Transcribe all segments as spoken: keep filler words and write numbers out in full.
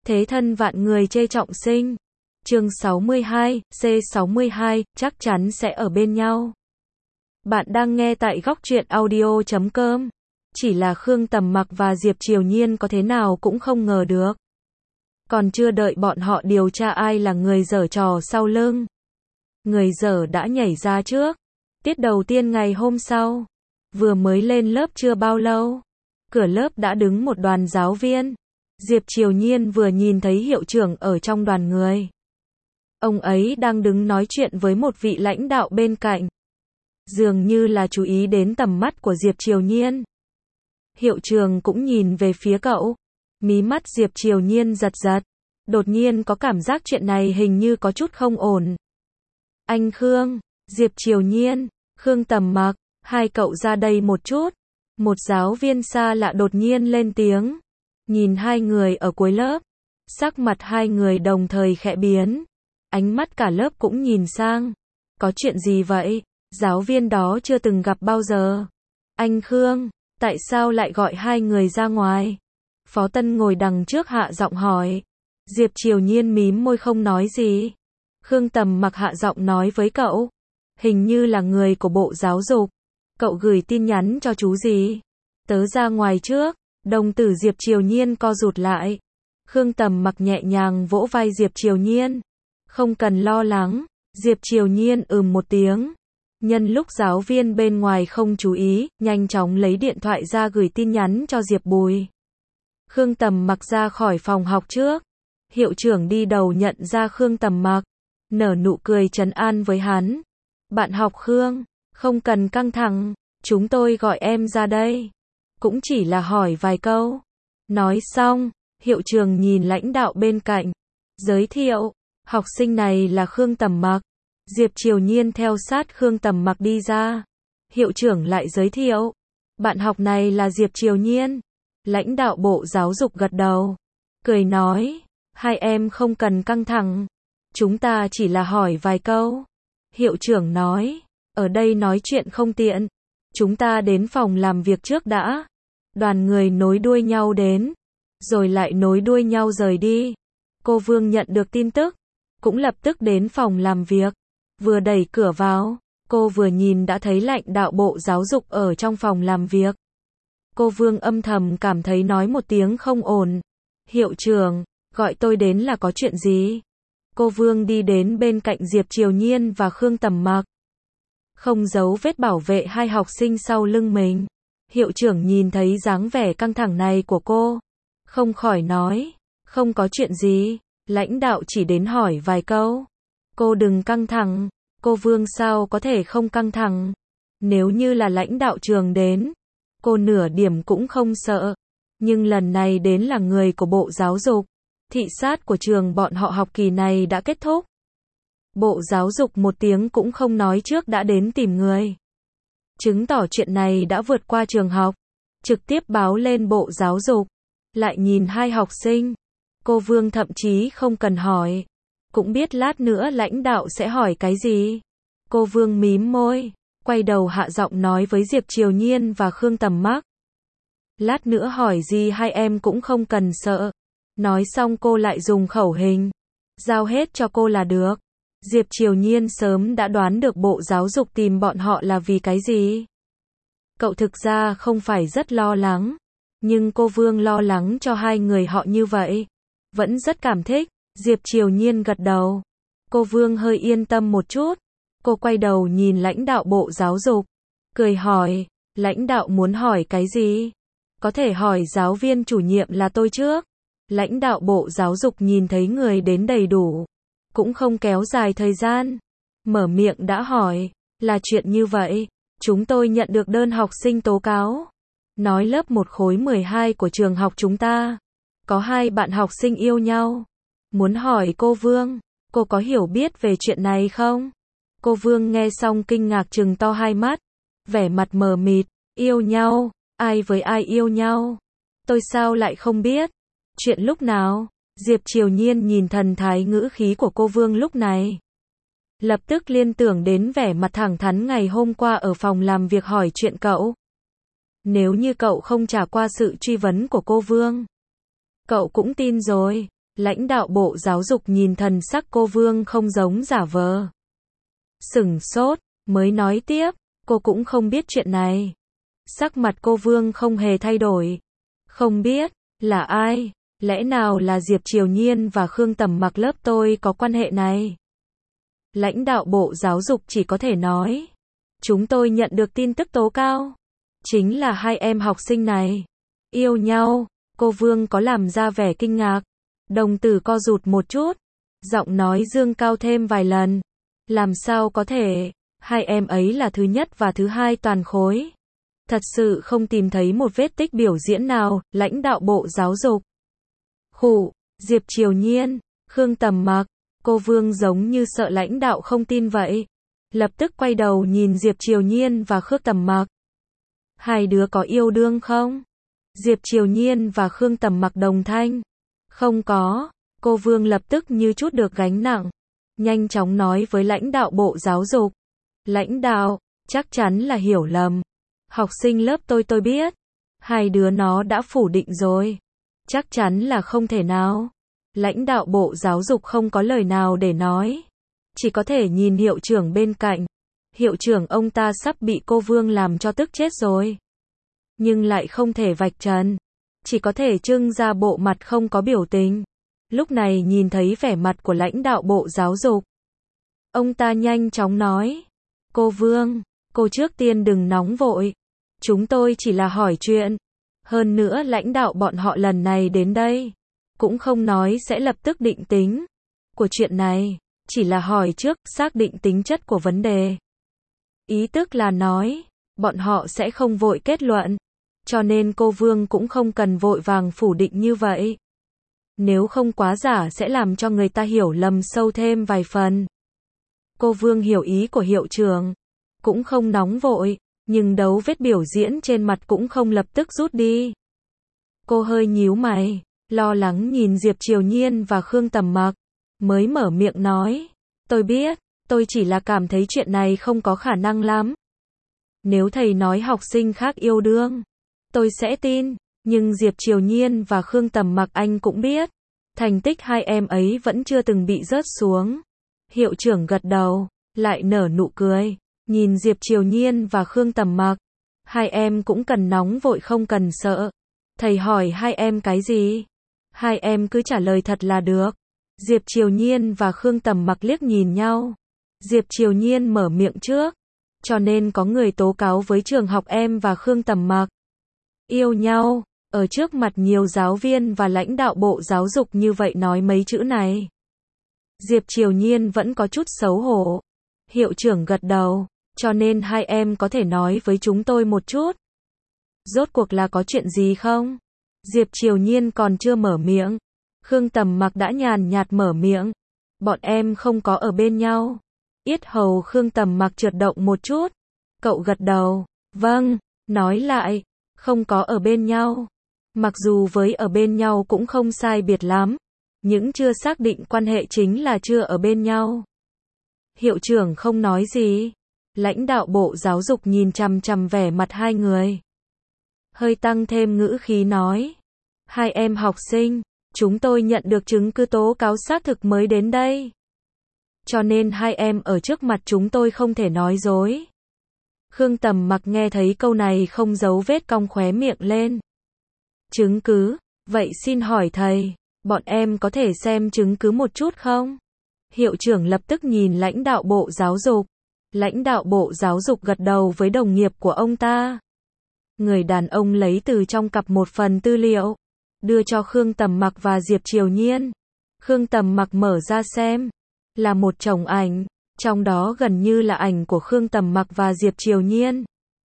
Thế thân vạn người chê trọng sinh. Chương sáu mươi hai, C sáu mươi hai, chắc chắn sẽ ở bên nhau. Bạn đang nghe tại góc truyện audio chấm com. Chỉ là Khương Tầm Mặc và Diệp Triều Nhiên có thế nào cũng không ngờ được. Còn chưa đợi bọn họ điều tra ai là người giở trò sau lưng, người giở đã nhảy ra trước. Tiết đầu tiên ngày hôm sau, vừa mới lên lớp chưa bao lâu, cửa lớp đã đứng một đoàn giáo viên. Diệp Triều Nhiên vừa nhìn thấy hiệu trưởng ở trong đoàn người. Ông ấy đang đứng nói chuyện với một vị lãnh đạo bên cạnh. Dường như là chú ý đến tầm mắt của Diệp Triều Nhiên. Hiệu trưởng cũng nhìn về phía cậu. Mí mắt Diệp Triều Nhiên giật giật. Đột nhiên có cảm giác chuyện này hình như có chút không ổn. Anh Khương, Diệp Triều Nhiên, Khương Tầm Mặc, hai cậu ra đây một chút. Một giáo viên xa lạ đột nhiên lên tiếng. Nhìn hai người ở cuối lớp, sắc mặt hai người đồng thời khẽ biến. Ánh mắt cả lớp cũng nhìn sang. Có chuyện gì vậy? Giáo viên đó chưa từng gặp bao giờ. Anh Khương, tại sao lại gọi hai người ra ngoài? Phó Tân ngồi đằng trước hạ giọng hỏi. Diệp Triều Nhiên mím môi không nói gì. Khương Tầm Mặc hạ giọng nói với cậu. Hình như là người của Bộ Giáo dục. Cậu gửi tin nhắn cho chú gì? Tớ ra ngoài trước. Đồng tử Diệp Triều Nhiên co rụt lại. Khương Tầm Mặc nhẹ nhàng vỗ vai Diệp Triều Nhiên. Không cần lo lắng. Diệp Triều Nhiên ừm một tiếng. Nhân lúc giáo viên bên ngoài không chú ý, nhanh chóng lấy điện thoại ra gửi tin nhắn cho Diệp Bùi. Khương Tầm Mặc ra khỏi phòng học trước. Hiệu trưởng đi đầu nhận ra Khương Tầm Mặc, nở nụ cười trấn an với hắn. Bạn học Khương, không cần căng thẳng, chúng tôi gọi em ra đây. Cũng chỉ là hỏi vài câu. Nói xong, hiệu trưởng nhìn lãnh đạo bên cạnh. Giới thiệu, học sinh này là Khương Tầm Mặc. Diệp Triều Nhiên theo sát Khương Tầm Mặc đi ra. Hiệu trưởng lại giới thiệu. Bạn học này là Diệp Triều Nhiên. Lãnh đạo Bộ Giáo dục gật đầu. Cười nói, hai em không cần căng thẳng. Chúng ta chỉ là hỏi vài câu. Hiệu trưởng nói, ở đây nói chuyện không tiện. Chúng ta đến phòng làm việc trước đã. Đoàn người nối đuôi nhau đến, rồi lại nối đuôi nhau rời đi. Cô Vương nhận được tin tức, cũng lập tức đến phòng làm việc. Vừa đẩy cửa vào, cô vừa nhìn đã thấy lãnh đạo Bộ Giáo dục ở trong phòng làm việc. Cô Vương âm thầm cảm thấy nói một tiếng không ổn. Hiệu trưởng, gọi tôi đến là có chuyện gì? Cô Vương đi đến bên cạnh Diệp Triều Nhiên và Khương Tầm Mặc. Không giấu vết bảo vệ hai học sinh sau lưng mình. Hiệu trưởng nhìn thấy dáng vẻ căng thẳng này của cô, không khỏi nói, không có chuyện gì, lãnh đạo chỉ đến hỏi vài câu. Cô đừng căng thẳng, cô Vương sao có thể không căng thẳng. Nếu như là lãnh đạo trường đến, cô nửa điểm cũng không sợ. Nhưng lần này đến là người của Bộ Giáo dục. Thị sát của trường bọn họ học kỳ này đã kết thúc. Bộ Giáo dục một tiếng cũng không nói trước đã đến tìm người. Chứng tỏ chuyện này đã vượt qua trường học. Trực tiếp báo lên Bộ Giáo dục. Lại nhìn hai học sinh. Cô Vương thậm chí không cần hỏi. Cũng biết lát nữa lãnh đạo sẽ hỏi cái gì. Cô Vương mím môi. Quay đầu hạ giọng nói với Diệp Triều Nhiên và Khương Tầm Mặc. Lát nữa hỏi gì hai em cũng không cần sợ. Nói xong cô lại dùng khẩu hình. Giao hết cho cô là được. Diệp Triều Nhiên sớm đã đoán được Bộ Giáo dục tìm bọn họ là vì cái gì. Cậu thực ra không phải rất lo lắng. Nhưng cô Vương lo lắng cho hai người họ như vậy. Vẫn rất cảm thích. Diệp Triều Nhiên gật đầu. Cô Vương hơi yên tâm một chút. Cô quay đầu nhìn lãnh đạo Bộ Giáo dục. Cười hỏi, lãnh đạo muốn hỏi cái gì? Có thể hỏi giáo viên chủ nhiệm là tôi trước. Lãnh đạo Bộ Giáo dục nhìn thấy người đến đầy đủ. Cũng không kéo dài thời gian. Mở miệng đã hỏi, là chuyện như vậy. Chúng tôi nhận được đơn học sinh tố cáo. Nói lớp một khối mười hai của trường học chúng ta. Có hai bạn học sinh yêu nhau. Muốn hỏi cô Vương, cô có hiểu biết về chuyện này không? Cô Vương nghe xong kinh ngạc trừng to hai mắt. Vẻ mặt mờ mịt, yêu nhau, ai với ai yêu nhau? Tôi sao lại không biết? Chuyện lúc nào? Diệp Triều Nhiên nhìn thần thái ngữ khí của cô Vương lúc này. Lập tức liên tưởng đến vẻ mặt thẳng thắn ngày hôm qua ở phòng làm việc hỏi chuyện cậu. Nếu như cậu không trả qua sự truy vấn của cô Vương, cậu cũng tin rồi. Lãnh đạo Bộ Giáo dục nhìn thần sắc cô Vương không giống giả vờ. Sửng sốt, mới nói tiếp, cô cũng không biết chuyện này. Sắc mặt cô Vương không hề thay đổi. Không biết, là ai? Lẽ nào là Diệp Triều Nhiên và Khương Tầm Mặc lớp tôi có quan hệ này? Lãnh đạo Bộ Giáo dục chỉ có thể nói. Chúng tôi nhận được tin tức tố cáo. Chính là hai em học sinh này. Yêu nhau, cô Vương có làm ra vẻ kinh ngạc. Đồng tử co rụt một chút. Giọng nói dương cao thêm vài lần. Làm sao có thể, hai em ấy là thứ nhất và thứ hai toàn khối. Thật sự không tìm thấy một vết tích biểu diễn nào, lãnh đạo Bộ Giáo dục. Khụ, Diệp Triều Nhiên, Khương Tầm Mặc, cô Vương giống như sợ lãnh đạo không tin vậy. Lập tức quay đầu nhìn Diệp Triều Nhiên và Khương Tầm Mặc. Hai đứa có yêu đương không? Diệp Triều Nhiên và Khương Tầm Mặc đồng thanh. Không có, cô Vương lập tức như chút được gánh nặng. Nhanh chóng nói với lãnh đạo Bộ Giáo dục. Lãnh đạo, chắc chắn là hiểu lầm. Học sinh lớp tôi tôi biết. Hai đứa nó đã phủ định rồi. Chắc chắn là không thể nào. Lãnh đạo Bộ Giáo dục không có lời nào để nói. Chỉ có thể nhìn hiệu trưởng bên cạnh. Hiệu trưởng ông ta sắp bị cô Vương làm cho tức chết rồi. Nhưng lại không thể vạch trần. Chỉ có thể trưng ra bộ mặt không có biểu tình. Lúc này nhìn thấy vẻ mặt của lãnh đạo Bộ Giáo dục. Ông ta nhanh chóng nói. Cô Vương, cô trước tiên đừng nóng vội. Chúng tôi chỉ là hỏi chuyện. Hơn nữa lãnh đạo bọn họ lần này đến đây. Cũng không nói sẽ lập tức định tính. Của chuyện này, chỉ là hỏi trước, xác định tính chất của vấn đề. Ý tức là nói, bọn họ sẽ không vội kết luận. Cho nên cô Vương cũng không cần vội vàng phủ định như vậy. Nếu không quá giả sẽ làm cho người ta hiểu lầm sâu thêm vài phần. Cô Vương hiểu ý của hiệu trưởng. Cũng không nóng vội, nhưng dấu vết biểu diễn trên mặt cũng không lập tức rút đi. Cô hơi nhíu mày, lo lắng nhìn Diệp Triều Nhiên và Khương Tầm Mặc. Mới mở miệng nói. Tôi biết, tôi chỉ là cảm thấy chuyện này không có khả năng lắm. Nếu thầy nói học sinh khác yêu đương, tôi sẽ tin. Nhưng Diệp Triều Nhiên và Khương Tầm Mặc anh cũng biết. Thành tích hai em ấy vẫn chưa từng bị rớt xuống. Hiệu trưởng gật đầu, lại nở nụ cười. Nhìn Diệp Triều Nhiên và Khương Tầm Mặc. Hai em cũng cần nóng vội không cần sợ. Thầy hỏi hai em cái gì? Hai em cứ trả lời thật là được. Diệp Triều Nhiên và Khương Tầm Mặc liếc nhìn nhau. Diệp Triều Nhiên mở miệng trước. Cho nên có người tố cáo với trường học em và Khương Tầm Mặc. Yêu nhau, ở trước mặt nhiều giáo viên và lãnh đạo Bộ Giáo dục như vậy nói mấy chữ này. Diệp Triều Nhiên vẫn có chút xấu hổ. Hiệu trưởng gật đầu, cho nên hai em có thể nói với chúng tôi một chút. Rốt cuộc là có chuyện gì không? Diệp Triều Nhiên còn chưa mở miệng. Khương Tầm Mặc đã nhàn nhạt mở miệng. Bọn em không có ở bên nhau. Yết hầu Khương Tầm Mặc trượt động một chút. Cậu gật đầu. Vâng, nói lại. Không có ở bên nhau. Mặc dù với ở bên nhau cũng không sai biệt lắm. Nhưng chưa xác định quan hệ chính là chưa ở bên nhau. Hiệu trưởng không nói gì. Lãnh đạo Bộ Giáo dục nhìn chằm chằm vẻ mặt hai người. Hơi tăng thêm ngữ khí nói. Hai em học sinh, chúng tôi nhận được chứng cứ tố cáo xác thực mới đến đây. Cho nên hai em ở trước mặt chúng tôi không thể nói dối. Khương Tầm Mặc nghe thấy câu này không giấu vết cong khóe miệng lên. Chứng cứ, vậy xin hỏi thầy, bọn em có thể xem chứng cứ một chút không? Hiệu trưởng lập tức nhìn lãnh đạo Bộ Giáo dục. Lãnh đạo Bộ Giáo dục gật đầu với đồng nghiệp của ông ta. Người đàn ông lấy từ trong cặp một phần tư liệu, đưa cho Khương Tầm Mặc và Diệp Triều Nhiên. Khương Tầm Mặc mở ra xem, là một chồng ảnh, trong đó gần như là ảnh của Khương Tầm Mặc và Diệp Triều Nhiên.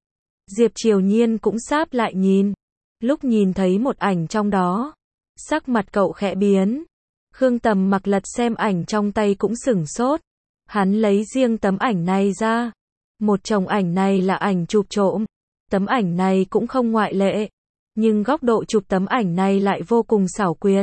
Diệp Triều Nhiên cũng sáp lại nhìn, lúc nhìn thấy một ảnh trong đó, sắc mặt cậu khẽ biến. Khương Tầm Mặc lật xem ảnh trong tay cũng sửng sốt. Hắn lấy riêng tấm ảnh này ra. Một chồng ảnh này là ảnh chụp trộm. Tấm ảnh này cũng không ngoại lệ. Nhưng góc độ chụp tấm ảnh này lại vô cùng xảo quyệt.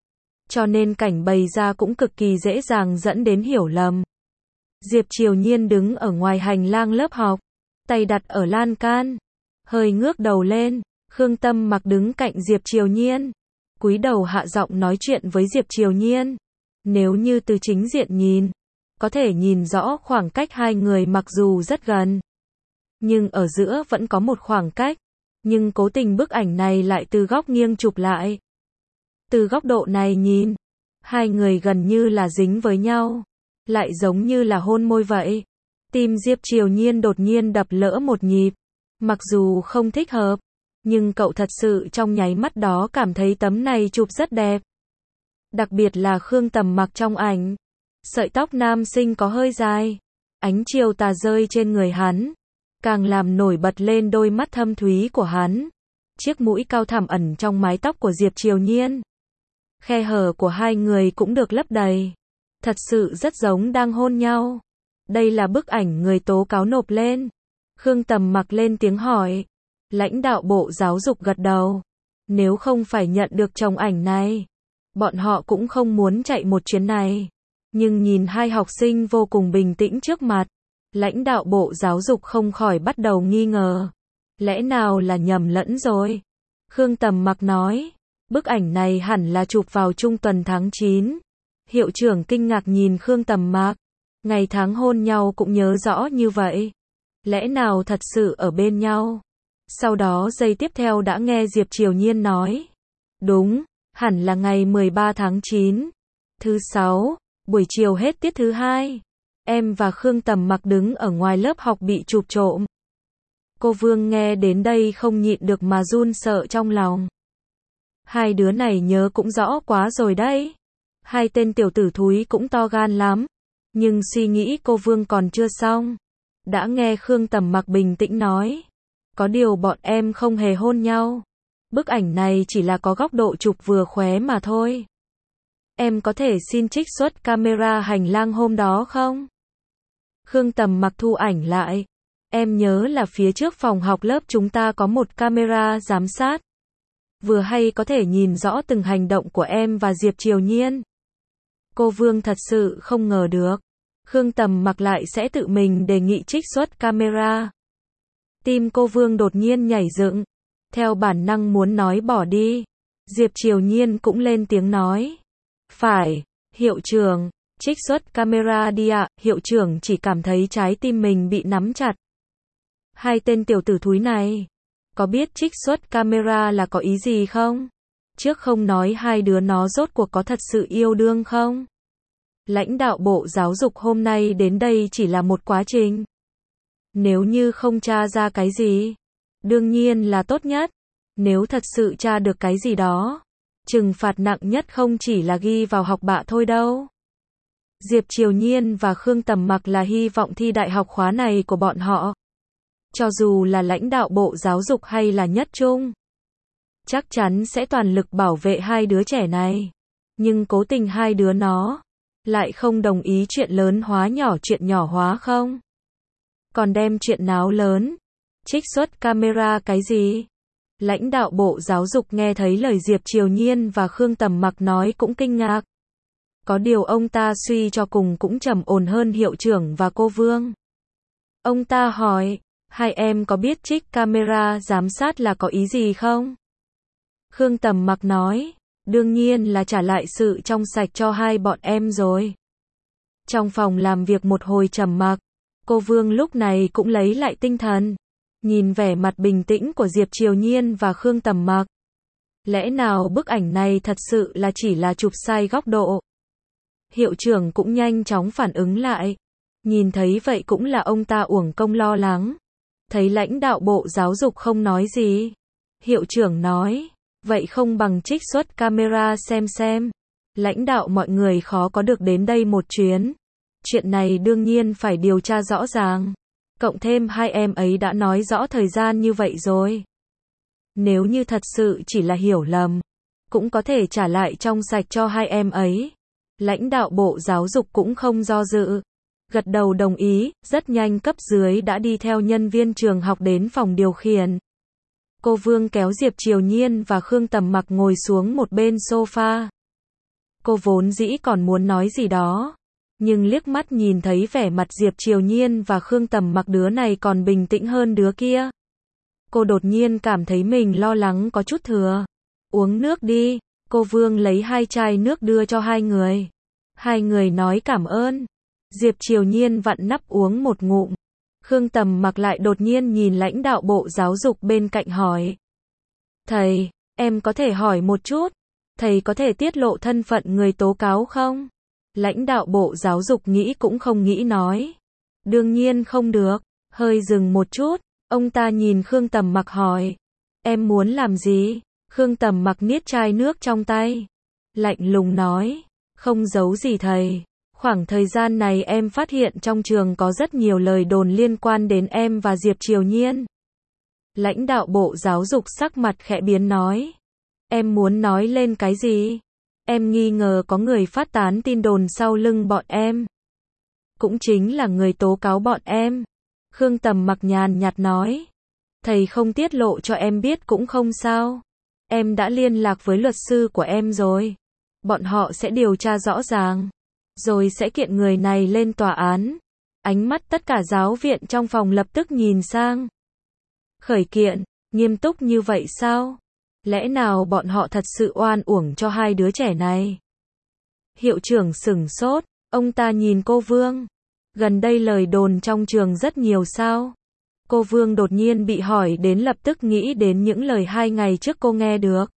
Cho nên cảnh bày ra cũng cực kỳ dễ dàng dẫn đến hiểu lầm. Diệp Triều Nhiên đứng ở ngoài hành lang lớp học. Tay đặt ở lan can. Hơi ngước đầu lên. Khương Tầm Mặc đứng cạnh Diệp Triều Nhiên. cúi đầu hạ giọng nói chuyện với Diệp Triều Nhiên. Nếu như từ chính diện nhìn, có thể nhìn rõ khoảng cách hai người mặc dù rất gần, nhưng ở giữa vẫn có một khoảng cách, nhưng cố tình bức ảnh này lại từ góc nghiêng chụp lại. Từ góc độ này nhìn, hai người gần như là dính với nhau, lại giống như là hôn môi vậy. Tim Diệp Triều Nhiên đột nhiên đập lỡ một nhịp, mặc dù không thích hợp, nhưng cậu thật sự trong nháy mắt đó cảm thấy tấm này chụp rất đẹp. Đặc biệt là Khương Tầm Mặc trong ảnh, sợi tóc nam sinh có hơi dài, ánh chiều tà rơi trên người hắn, càng làm nổi bật lên đôi mắt thâm thúy của hắn. Chiếc mũi cao thẳm ẩn trong mái tóc của Diệp Triều Nhiên. Khe hở của hai người cũng được lấp đầy. Thật sự rất giống đang hôn nhau. Đây là bức ảnh người tố cáo nộp lên. Khương Tầm Mặc lên tiếng hỏi. Lãnh đạo Bộ Giáo dục gật đầu. Nếu không phải nhận được chồng ảnh này, bọn họ cũng không muốn chạy một chuyến này. Nhưng nhìn hai học sinh vô cùng bình tĩnh trước mặt, lãnh đạo Bộ Giáo dục không khỏi bắt đầu nghi ngờ. Lẽ nào là nhầm lẫn rồi? Khương Tầm Mặc nói, bức ảnh này hẳn là chụp vào trung tuần tháng chín. Hiệu trưởng kinh ngạc nhìn Khương Tầm Mặc. Ngày tháng hôn nhau cũng nhớ rõ như vậy. Lẽ nào thật sự ở bên nhau? Sau đó giây tiếp theo đã nghe Diệp Triều Nhiên nói. Đúng, hẳn là ngày mười ba tháng chín. Thứ sáu, buổi chiều hết tiết thứ hai. Em và Khương Tầm Mặc đứng ở ngoài lớp học bị chụp trộm. Cô Vương nghe đến đây không nhịn được mà run sợ trong lòng. Hai đứa này nhớ cũng rõ quá rồi đấy. Hai tên tiểu tử thúi cũng to gan lắm. Nhưng suy nghĩ cô Vương còn chưa xong. Đã nghe Khương Tầm Mặc bình tĩnh nói. Có điều bọn em không hề hôn nhau. Bức ảnh này chỉ là có góc độ chụp vừa khóe mà thôi. Em có thể xin trích xuất camera hành lang hôm đó không? Khương Tầm Mặc thu ảnh lại. Em nhớ là phía trước phòng học lớp chúng ta có một camera giám sát. Vừa hay có thể nhìn rõ từng hành động của em và Diệp Triều Nhiên. Cô Vương thật sự không ngờ được. Khương Tầm Mặc lại sẽ tự mình đề nghị trích xuất camera. Tim cô Vương đột nhiên nhảy dựng. Theo bản năng muốn nói bỏ đi. Diệp Triều Nhiên cũng lên tiếng nói. Phải, hiệu trưởng, trích xuất camera đi ạ. Hiệu trưởng chỉ cảm thấy trái tim mình bị nắm chặt. Hai tên tiểu tử thúi này, có biết trích xuất camera là có ý gì không? Trước không nói hai đứa nó rốt cuộc có thật sự yêu đương không? Lãnh đạo Bộ Giáo dục hôm nay đến đây chỉ là một quá trình. Nếu như không tra ra cái gì, đương nhiên là tốt nhất. Nếu thật sự tra được cái gì đó, trừng phạt nặng nhất không chỉ là ghi vào học bạ thôi đâu. Diệp Triều Nhiên và Khương Tầm Mặc là hy vọng thi đại học khóa này của bọn họ. Cho dù là lãnh đạo Bộ Giáo dục hay là Nhất Trung, chắc chắn sẽ toàn lực bảo vệ hai đứa trẻ này. Nhưng cố tình hai đứa nó lại không đồng ý chuyện lớn hóa nhỏ chuyện nhỏ hóa không? Còn đem chuyện náo lớn, trích xuất camera cái gì? Lãnh đạo Bộ Giáo dục nghe thấy lời Diệp Triều Nhiên và Khương Tầm Mặc nói cũng kinh ngạc. Có điều ông ta suy cho cùng cũng trầm ổn hơn hiệu trưởng và cô Vương. Ông ta hỏi, hai em có biết trích camera giám sát là có ý gì không? Khương Tầm Mặc nói, đương nhiên là trả lại sự trong sạch cho hai bọn em rồi. Trong phòng làm việc một hồi trầm mặc, cô Vương lúc này cũng lấy lại tinh thần. Nhìn vẻ mặt bình tĩnh của Diệp Triều Nhiên và Khương Tầm Mặc. Lẽ nào bức ảnh này thật sự là chỉ là chụp sai góc độ? Hiệu trưởng cũng nhanh chóng phản ứng lại. Nhìn thấy vậy cũng là ông ta uổng công lo lắng. Thấy lãnh đạo Bộ Giáo dục không nói gì. Hiệu trưởng nói, vậy không bằng trích xuất camera xem xem. Lãnh đạo mọi người khó có được đến đây một chuyến. Chuyện này đương nhiên phải điều tra rõ ràng. Cộng thêm hai em ấy đã nói rõ thời gian như vậy rồi. Nếu như thật sự chỉ là hiểu lầm, cũng có thể trả lại trong sạch cho hai em ấy. Lãnh đạo Bộ Giáo dục cũng không do dự. Gật đầu đồng ý, rất nhanh cấp dưới đã đi theo nhân viên trường học đến phòng điều khiển. Cô Vương kéo Diệp Triều Nhiên và Khương Tầm Mặc ngồi xuống một bên sofa. Cô vốn dĩ còn muốn nói gì đó. Nhưng liếc mắt nhìn thấy vẻ mặt Diệp Triều Nhiên và Khương Tầm Mặc đứa này còn bình tĩnh hơn đứa kia. Cô đột nhiên cảm thấy mình lo lắng có chút thừa. Uống nước đi. Cô Vương lấy hai chai nước đưa cho hai người. Hai người nói cảm ơn. Diệp Triều Nhiên vặn nắp uống một ngụm. Khương Tầm Mặc lại đột nhiên nhìn lãnh đạo Bộ Giáo dục bên cạnh hỏi. Thầy, em có thể hỏi một chút, thầy có thể tiết lộ thân phận người tố cáo không? Lãnh đạo Bộ Giáo dục nghĩ cũng không nghĩ nói. Đương nhiên không được. Hơi dừng một chút, ông ta nhìn Khương Tầm Mặc hỏi. Em muốn làm gì? Khương Tầm Mặc niết chai nước trong tay. Lạnh lùng nói. Không giấu gì thầy. Khoảng thời gian này em phát hiện trong trường có rất nhiều lời đồn liên quan đến em và Diệp Triều Nhiên. Lãnh đạo Bộ Giáo dục sắc mặt khẽ biến nói. Em muốn nói lên cái gì? Em nghi ngờ có người phát tán tin đồn sau lưng bọn em. Cũng chính là người tố cáo bọn em. Khương Tầm Mặc nhàn nhạt nói. Thầy không tiết lộ cho em biết cũng không sao. Em đã liên lạc với luật sư của em rồi. Bọn họ sẽ điều tra rõ ràng. Rồi sẽ kiện người này lên tòa án. Ánh mắt tất cả giáo viện trong phòng lập tức nhìn sang. Khởi kiện, nghiêm túc như vậy sao? Lẽ nào bọn họ thật sự oan uổng cho hai đứa trẻ này? Hiệu trưởng sửng sốt, ông ta nhìn cô Vương. Gần đây lời đồn trong trường rất nhiều sao? Cô Vương đột nhiên bị hỏi đến lập tức nghĩ đến những lời hai ngày trước cô nghe được.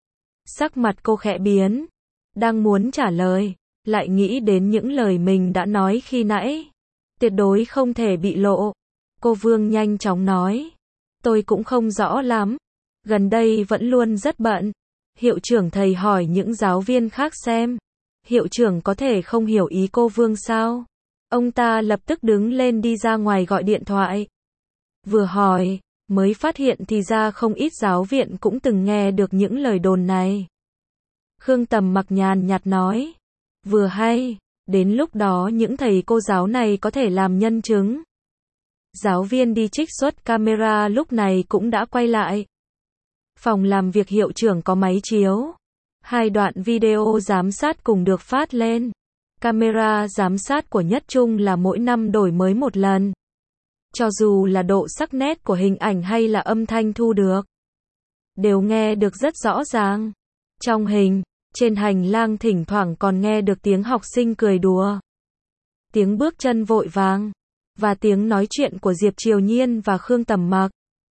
Sắc mặt cô khẽ biến. Đang muốn trả lời, lại nghĩ đến những lời mình đã nói khi nãy. Tuyệt đối không thể bị lộ. Cô Vương nhanh chóng nói. Tôi cũng không rõ lắm. Gần đây vẫn luôn rất bận. Hiệu trưởng thầy hỏi những giáo viên khác xem. Hiệu trưởng có thể không hiểu ý cô Vương sao? Ông ta lập tức đứng lên đi ra ngoài gọi điện thoại. Vừa hỏi, mới phát hiện thì ra không ít giáo viện cũng từng nghe được những lời đồn này. Khương Tầm Mặc nhàn nhạt nói. Vừa hay, đến lúc đó những thầy cô giáo này có thể làm nhân chứng. Giáo viên đi trích xuất camera lúc này cũng đã quay lại. Phòng làm việc hiệu trưởng có máy chiếu. Hai đoạn video giám sát cùng được phát lên. Camera giám sát của Nhất Trung là mỗi năm đổi mới một lần. Cho dù là độ sắc nét của hình ảnh hay là âm thanh thu được, đều nghe được rất rõ ràng. Trong hình, trên hành lang thỉnh thoảng còn nghe được tiếng học sinh cười đùa. Tiếng bước chân vội vàng. Và tiếng nói chuyện của Diệp Triều Nhiên và Khương Tầm Mặc.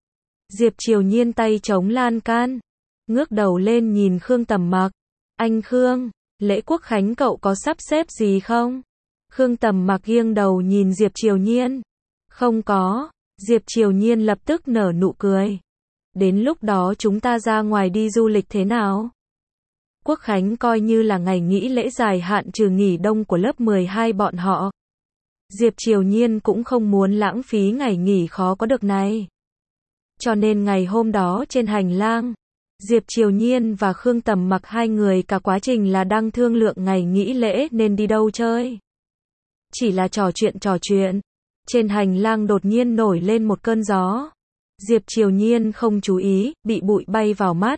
Diệp Triều Nhiên tay chống lan can. Ngước đầu lên nhìn Khương Tầm Mặc. Anh Khương, lễ quốc khánh cậu có sắp xếp gì không? Khương Tầm Mặc nghiêng đầu nhìn Diệp Triều Nhiên. Không có. Diệp Triều Nhiên lập tức nở nụ cười. Đến lúc đó chúng ta ra ngoài đi du lịch thế nào? Quốc khánh coi như là ngày nghỉ lễ dài hạn trừ nghỉ đông của lớp mười hai bọn họ. Diệp Triều Nhiên cũng không muốn lãng phí ngày nghỉ khó có được này. Cho nên ngày hôm đó trên hành lang, Diệp Triều Nhiên và Khương Tầm Mặc hai người cả quá trình là đang thương lượng ngày nghỉ lễ nên đi đâu chơi. Chỉ là trò chuyện trò chuyện. Trên hành lang đột nhiên nổi lên một cơn gió. Diệp Triều Nhiên không chú ý, bị bụi bay vào mắt.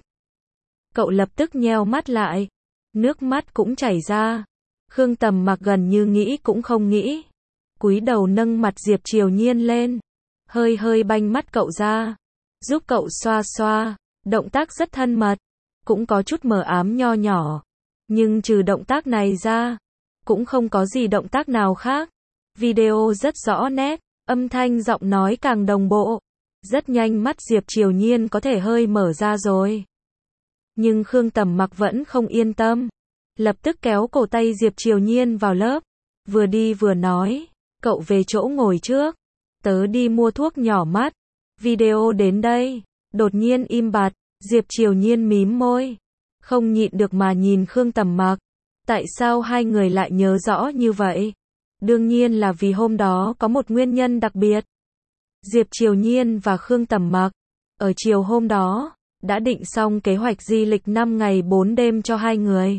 Cậu lập tức nheo mắt lại. Nước mắt cũng chảy ra. Khương Tầm Mặc gần như nghĩ cũng không nghĩ. Cúi đầu nâng mặt Diệp Triều Nhiên lên. Hơi hơi banh mắt cậu ra. Giúp cậu xoa xoa. Động tác rất thân mật. Cũng có chút mờ ám nho nhỏ. Nhưng trừ động tác này ra, cũng không có gì động tác nào khác. Video rất rõ nét. Âm thanh giọng nói càng đồng bộ. Rất nhanh mắt Diệp Triều Nhiên có thể hơi mở ra rồi. Nhưng Khương Tầm Mặc vẫn không yên tâm. Lập tức kéo cổ tay Diệp Triều Nhiên vào lớp. Vừa đi vừa nói. Cậu về chỗ ngồi trước. Tớ đi mua thuốc nhỏ mắt. Video đến đây. Đột nhiên im bặt. Diệp Triều Nhiên mím môi. Không nhịn được mà nhìn Khương Tầm Mặc. Tại sao hai người lại nhớ rõ như vậy? Đương nhiên là vì hôm đó có một nguyên nhân đặc biệt. Diệp Triều Nhiên và Khương Tầm Mặc. Ở chiều hôm đó, đã định xong kế hoạch di lịch năm ngày bốn đêm cho hai người.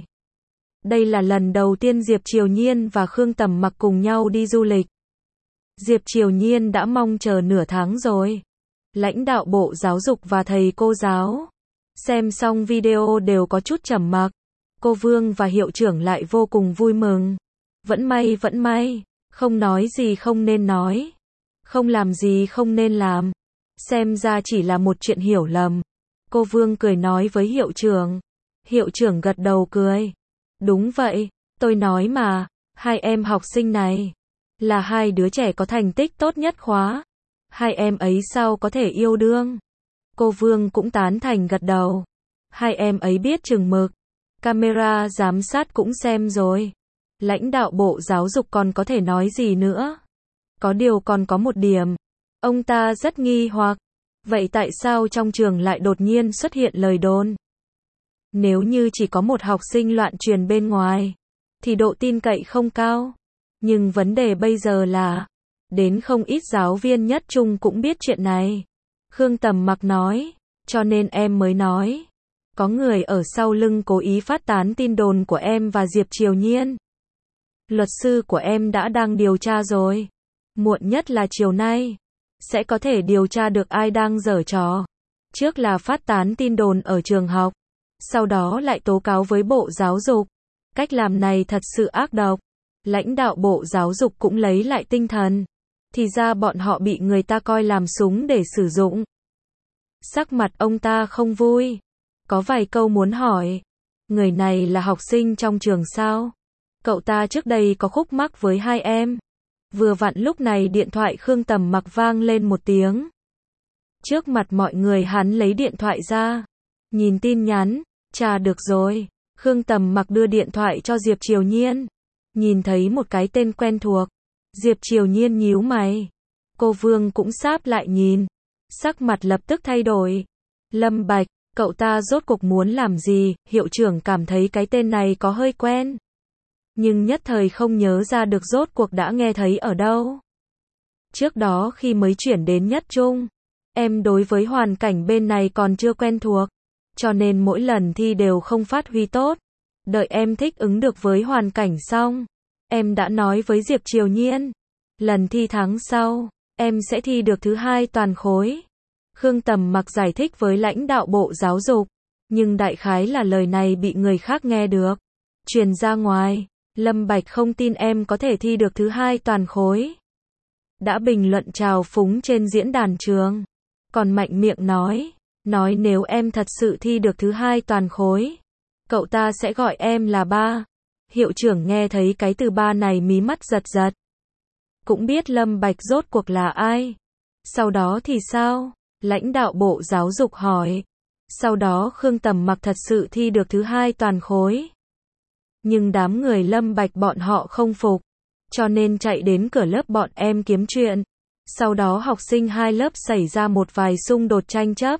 Đây là lần đầu tiên Diệp Triều Nhiên và Khương Tầm Mặc cùng nhau đi du lịch. Diệp Triều Nhiên đã mong chờ nửa tháng rồi. Lãnh đạo Bộ Giáo dục và thầy cô giáo xem xong video đều có chút trầm mặc. Cô Vương và hiệu trưởng lại vô cùng vui mừng. Vẫn may vẫn may, không nói gì không nên nói, không làm gì không nên làm. Xem ra chỉ là một chuyện hiểu lầm. Cô Vương cười nói với hiệu trưởng. Hiệu trưởng gật đầu cười. Đúng vậy, tôi nói mà, hai em học sinh này là hai đứa trẻ có thành tích tốt nhất khóa. Hai em ấy sao có thể yêu đương? Cô Vương cũng tán thành gật đầu. Hai em ấy biết chừng mực. Camera giám sát cũng xem rồi. Lãnh đạo Bộ Giáo dục còn có thể nói gì nữa? Có điều còn có một điểm. Ông ta rất nghi hoặc. Vậy tại sao trong trường lại đột nhiên xuất hiện lời đồn? Nếu như chỉ có một học sinh loạn truyền bên ngoài, thì độ tin cậy không cao. Nhưng vấn đề bây giờ là, đến không ít giáo viên nhất trung cũng biết chuyện này. Khương Tầm Mặc nói, cho nên em mới nói. Có người ở sau lưng cố ý phát tán tin đồn của em và Diệp Triều Nhiên. Luật sư của em đã đang điều tra rồi. Muộn nhất là chiều nay sẽ có thể điều tra được ai đang giở trò. Trước là phát tán tin đồn ở trường học, sau đó lại tố cáo với Bộ Giáo dục. Cách làm này thật sự ác độc. Lãnh đạo Bộ Giáo dục cũng lấy lại tinh thần. Thì ra bọn họ bị người ta coi làm súng để sử dụng. Sắc mặt ông ta không vui. Có vài câu muốn hỏi. Người này là học sinh trong trường sao? Cậu ta trước đây có khúc mắc với hai em. Vừa vặn lúc này điện thoại Khương Tầm Mặc vang lên một tiếng. Trước mặt mọi người hắn lấy điện thoại ra. Nhìn tin nhắn. Chà được rồi. Khương Tầm Mặc đưa điện thoại cho Diệp Triều Nhiên. Nhìn thấy một cái tên quen thuộc. Diệp Triều Nhiên nhíu mày. Cô Vương cũng sáp lại nhìn. Sắc mặt lập tức thay đổi. Lâm Bạch, cậu ta rốt cuộc muốn làm gì? Hiệu trưởng cảm thấy cái tên này có hơi quen. Nhưng nhất thời không nhớ ra được rốt cuộc đã nghe thấy ở đâu. Trước đó khi mới chuyển đến nhất trung, em đối với hoàn cảnh bên này còn chưa quen thuộc. Cho nên mỗi lần thi đều không phát huy tốt. Đợi em thích ứng được với hoàn cảnh xong, em đã nói với Diệp Triều Nhiên. Lần thi tháng sau, em sẽ thi được thứ hai toàn khối. Khương Tầm Mặc giải thích với lãnh đạo Bộ Giáo dục. Nhưng đại khái là lời này bị người khác nghe được. Truyền ra ngoài. Lâm Bạch không tin em có thể thi được thứ hai toàn khối. Đã bình luận trào phúng trên diễn đàn trường. Còn mạnh miệng nói. Nói nếu em thật sự thi được thứ hai toàn khối, cậu ta sẽ gọi em là ba. Hiệu trưởng nghe thấy cái từ ba này mí mắt giật giật. Cũng biết Lâm Bạch rốt cuộc là ai. Sau đó thì sao? Lãnh đạo Bộ Giáo dục hỏi. Sau đó Khương Tầm Mặc thật sự thi được thứ hai toàn khối. Nhưng đám người Lâm Bạch bọn họ không phục. Cho nên chạy đến cửa lớp bọn em kiếm chuyện. Sau đó học sinh hai lớp xảy ra một vài xung đột tranh chấp.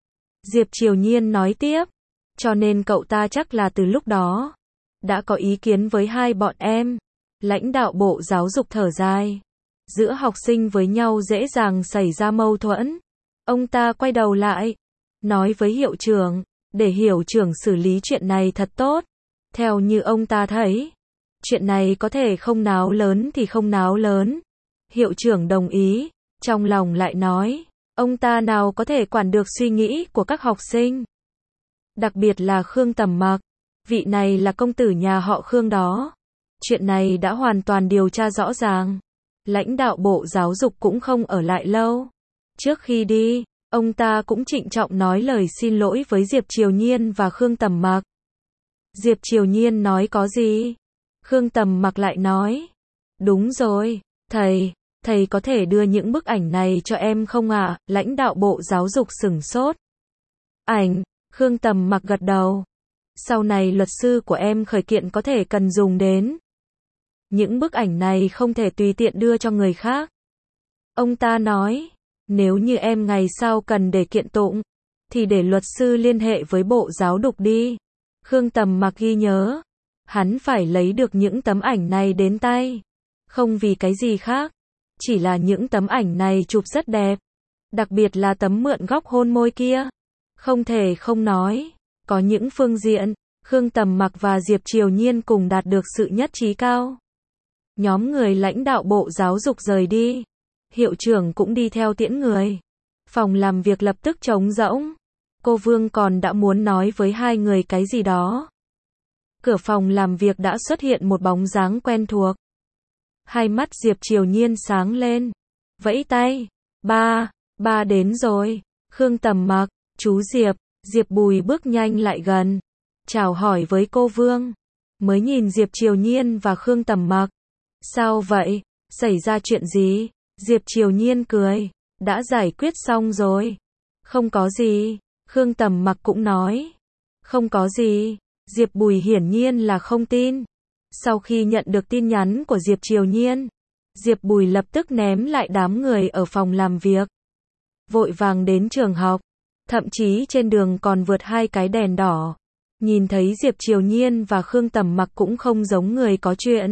Diệp Triều Nhiên nói tiếp. Cho nên cậu ta chắc là từ lúc đó đã có ý kiến với hai bọn em. Lãnh đạo Bộ Giáo dục thở dài. Giữa học sinh với nhau dễ dàng xảy ra mâu thuẫn. Ông ta quay đầu lại. Nói với hiệu trưởng. Để hiệu trưởng xử lý chuyện này thật tốt. Theo như ông ta thấy. Chuyện này có thể không náo lớn thì không náo lớn. Hiệu trưởng đồng ý. Trong lòng lại nói. Ông ta nào có thể quản được suy nghĩ của các học sinh. Đặc biệt là Khương Tầm Mặc. Vị này là công tử nhà họ Khương đó. Chuyện này đã hoàn toàn điều tra rõ ràng. Lãnh đạo Bộ Giáo dục cũng không ở lại lâu. Trước khi đi, ông ta cũng trịnh trọng nói lời xin lỗi với Diệp Triều Nhiên và Khương Tầm Mặc. Diệp Triều Nhiên nói có gì? Khương Tầm Mặc lại nói. Đúng rồi, thầy, thầy có thể đưa những bức ảnh này cho em không ạ? À? Lãnh đạo Bộ Giáo dục sửng sốt. Ảnh, Khương Tầm Mặc gật đầu. Sau này luật sư của em khởi kiện có thể cần dùng đến. Những bức ảnh này không thể tùy tiện đưa cho người khác. Ông ta nói, nếu như em ngày sau cần để kiện tụng, thì để luật sư liên hệ với Bộ Giáo dục đi. Khương Tầm Mặc ghi nhớ, hắn phải lấy được những tấm ảnh này đến tay. Không vì cái gì khác, chỉ là những tấm ảnh này chụp rất đẹp. Đặc biệt là tấm mượn góc hôn môi kia. Không thể không nói, có những phương diện, Khương Tầm Mặc và Diệp Triều Nhiên cùng đạt được sự nhất trí cao. Nhóm người lãnh đạo Bộ Giáo dục rời đi. Hiệu trưởng cũng đi theo tiễn người. Phòng làm việc lập tức trống rỗng. Cô Vương còn đã muốn nói với hai người cái gì đó. Cửa phòng làm việc đã xuất hiện một bóng dáng quen thuộc. Hai mắt Diệp Triều Nhiên sáng lên. Vẫy tay. Ba, ba đến rồi. Khương Tầm Mặc, chú Diệp. Diệp Bùi bước nhanh lại gần. chào hỏi với cô Vương. Mới nhìn Diệp Triều Nhiên và Khương Tầm Mặc. Sao vậy? Xảy ra chuyện gì? Diệp Triều Nhiên cười. Đã giải quyết xong rồi. Không có gì. Khương Tầm Mặc cũng nói. Không có gì. Diệp Bùi hiển nhiên là không tin. Sau khi nhận được tin nhắn của Diệp Triều Nhiên, Diệp Bùi lập tức ném lại đám người ở phòng làm việc. Vội vàng đến trường học. Thậm chí trên đường còn vượt hai cái đèn đỏ. Nhìn thấy Diệp Triều Nhiên và Khương Tầm Mặc cũng không giống người có chuyện.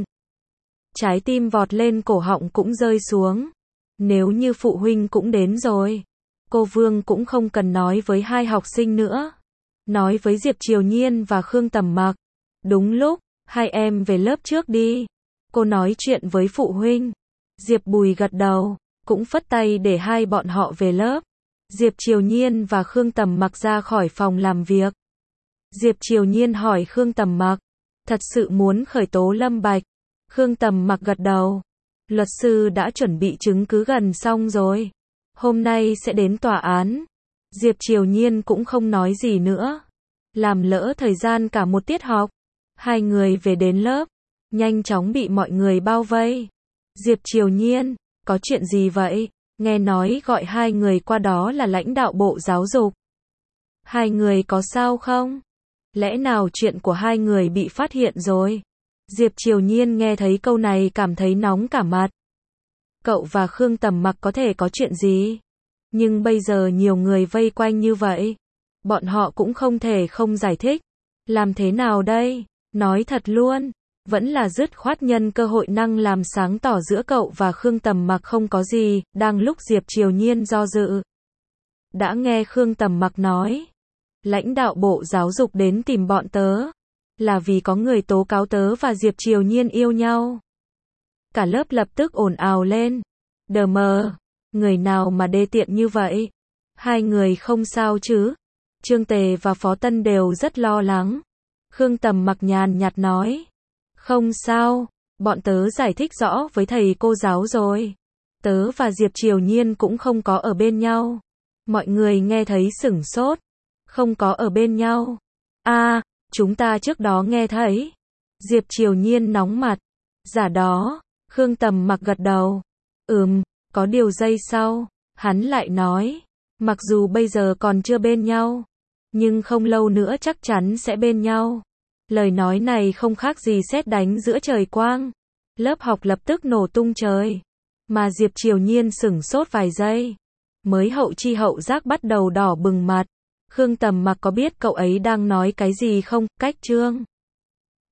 Trái tim vọt lên cổ họng cũng rơi xuống. Nếu như phụ huynh cũng đến rồi, cô Vương cũng không cần nói với hai học sinh nữa. Nói với Diệp Triều Nhiên và Khương Tầm Mặc. Đúng lúc, hai em về lớp trước đi. Cô nói chuyện với phụ huynh. Diệp Bùi gật đầu, cũng phất tay để hai bọn họ về lớp. Diệp Triều Nhiên và Khương Tầm Mặc ra khỏi phòng làm việc. Diệp Triều Nhiên hỏi Khương Tầm Mặc, thật sự muốn khởi tố Lâm Bạch? Khương Tầm Mặc gật đầu. Luật sư đã chuẩn bị chứng cứ gần xong rồi. Hôm nay sẽ đến tòa án. Diệp Triều Nhiên cũng không nói gì nữa. Làm lỡ thời gian cả một tiết học. Hai người về đến lớp, nhanh chóng bị mọi người bao vây. Diệp Triều Nhiên, có chuyện gì vậy? Nghe nói gọi hai người qua đó là lãnh đạo Bộ Giáo dục. Hai người có sao không? Lẽ nào chuyện của hai người bị phát hiện rồi? Diệp Triều Nhiên nghe thấy câu này cảm thấy nóng cả mặt. Cậu và Khương Tầm Mặc có thể có chuyện gì? Nhưng bây giờ nhiều người vây quanh như vậy. Bọn họ cũng không thể không giải thích. Làm thế nào đây? Nói thật luôn. Vẫn là dứt khoát nhân cơ hội năng làm sáng tỏ giữa cậu và Khương Tầm Mặc không có gì. Đang lúc Diệp Triều Nhiên do dự. Đã nghe Khương Tầm Mặc nói. Lãnh đạo Bộ Giáo dục đến tìm bọn tớ. Là vì có người tố cáo tớ và Diệp Triều Nhiên yêu nhau. Cả lớp lập tức ồn ào lên. Đờ mờ. Người nào mà đê tiện như vậy? Hai người không sao chứ? Trương Tề và Phó Tân đều rất lo lắng. Khương Tầm Mặc nhàn nhạt nói. Không sao. Bọn tớ giải thích rõ với thầy cô giáo rồi. Tớ và Diệp Triều Nhiên cũng không có ở bên nhau. Mọi người nghe thấy sửng sốt. Không có ở bên nhau. À, chúng ta trước đó nghe thấy. Diệp Triều Nhiên nóng mặt. Giả đó. Khương Tầm Mặc gật đầu. Ừm, có điều giây sau. Hắn lại nói. Mặc dù bây giờ còn chưa bên nhau. Nhưng không lâu nữa chắc chắn sẽ bên nhau. Lời nói này không khác gì sét đánh giữa trời quang. Lớp học lập tức nổ tung trời. Mà Diệp Triều Nhiên sửng sốt vài giây. Mới hậu chi hậu giác bắt đầu đỏ bừng mặt. Khương Tầm Mặc có biết cậu ấy đang nói cái gì không? Cách Trương